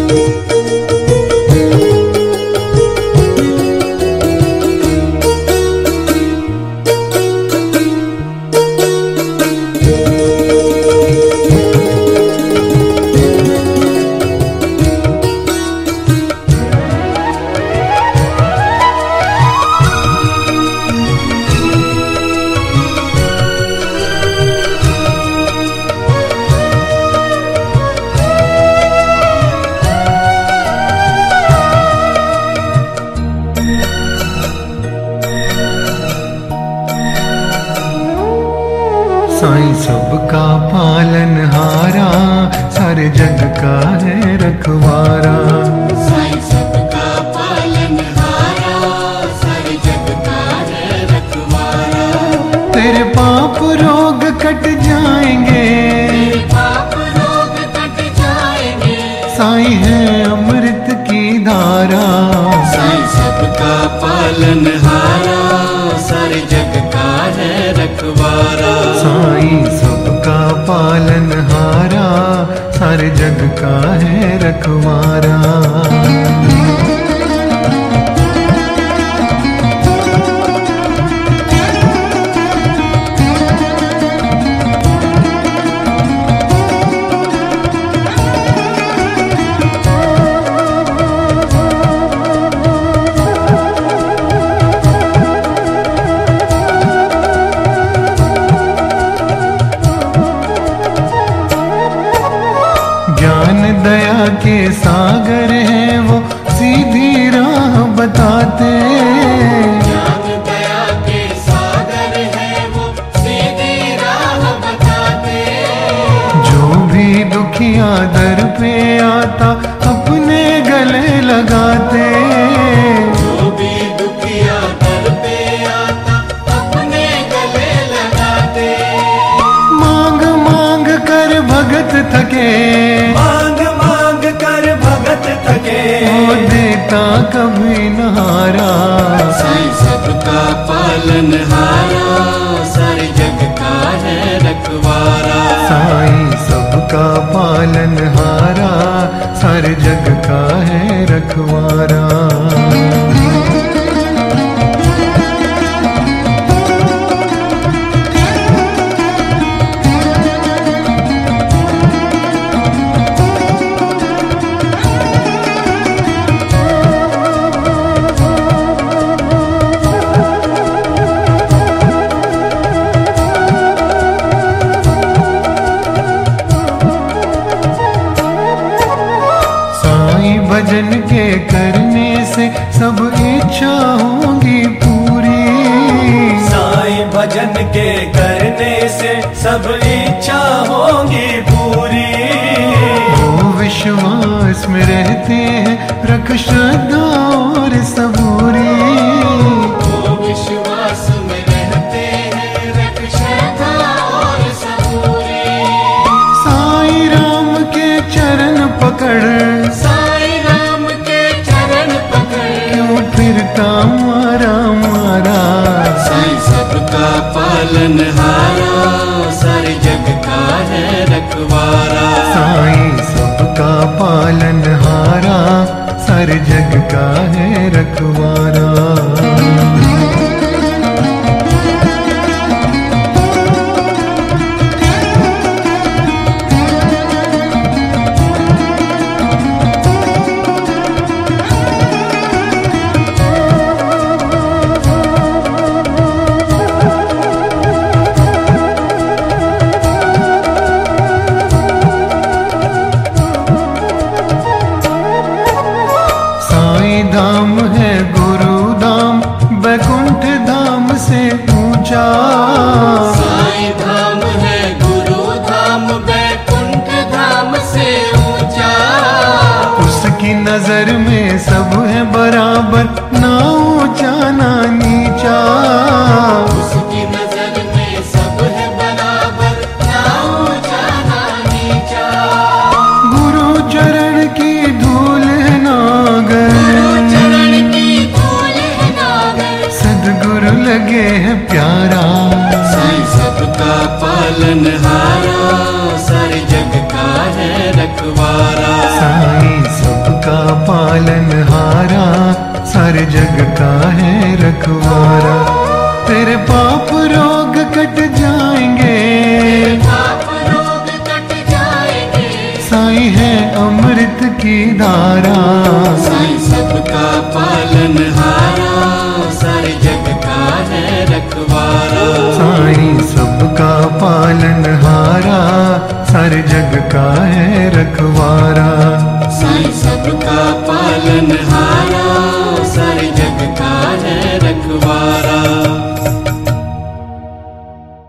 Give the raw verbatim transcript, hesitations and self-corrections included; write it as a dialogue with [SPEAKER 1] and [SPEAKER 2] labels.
[SPEAKER 1] साईं सबका पालनहारा, सारे जग का है रखवारा।
[SPEAKER 2] साईं सबका पालनहारा, सारे जग का है रखवारा।
[SPEAKER 1] तेरे पाप रोग कट जाएंगे,
[SPEAKER 2] तेरे पाप रोग कट जाएंगे।
[SPEAKER 1] साईं है अमृत की धारा।
[SPEAKER 2] साईं सबका पालनहारा, सारे जग का है रखवारा।
[SPEAKER 1] साईं सबका पालनहारा, सारे जग का है रखवारा। ज्ञान दया के सागर हैं वो, सीधी राह बताते।
[SPEAKER 2] ज्ञान दया के सागर है वो, सीधी राह बताते।
[SPEAKER 1] जो भी दुखिया दर पे आता, अपने गले लगाते।
[SPEAKER 2] जो भी दुखिया दर पे आता, अपने गले लगाते।
[SPEAKER 1] मांग मांग कर भगत थके,
[SPEAKER 3] मांग मांग कर भगत थके।
[SPEAKER 1] वो देता कभी न हारा।
[SPEAKER 2] साईं सबका पालनहारा, सारे जग का है रखवारा।
[SPEAKER 1] साईं सबका पालनहारा, सारे जग का है रखवारा। भजन के करने से सब इच्छा होंगी पूरी।
[SPEAKER 3] साईं भजन के करने से सब इच्छा होंगी पूरी।
[SPEAKER 1] वो विश्वास में रहते हैं, रख श्रद्धा और सबूरी।
[SPEAKER 2] वो विश्वास में रहते हैं, रख श्रद्धा और सबूरी।
[SPEAKER 1] साईं राम के चरण पकड़, फिरता मारा मारा।
[SPEAKER 2] साईं सबका पालनहारा, सारे जग का है रखवारा।
[SPEAKER 1] साईं सबका पालनहारा, सारे जग का है रखवारा। धाम है गुरु धाम, बैकुंठ धाम से ऊंचा।
[SPEAKER 2] साईं धाम है गुरु धाम, बैकुंठ धाम से ऊंचा।
[SPEAKER 1] उसकी नजर में सब है बराबर, ना ऊंचा ना नीचा।
[SPEAKER 2] उसकी नजर में सब है बराबर, ना ऊंचा ना नीचा।
[SPEAKER 1] गुरु चरण की धूल है नागर, सदगुरु लगे है प्यारा।
[SPEAKER 2] साईं सबका पालनहारा, सारे जग का है रखवारा।
[SPEAKER 1] साईं सब सबका पालनहारा, सारे जग का है रखवारा। तेरे पाप रोग कट जाएंगे,
[SPEAKER 2] पाप रोग कट जाएंगे।
[SPEAKER 1] साईं है अमृत की धारा।
[SPEAKER 2] साईं सबका पालनहारा, सारे जग का है रखवारा।
[SPEAKER 1] साईं सबका पालनहारा, सारे जग का है रखवारा।
[SPEAKER 2] साईं सबका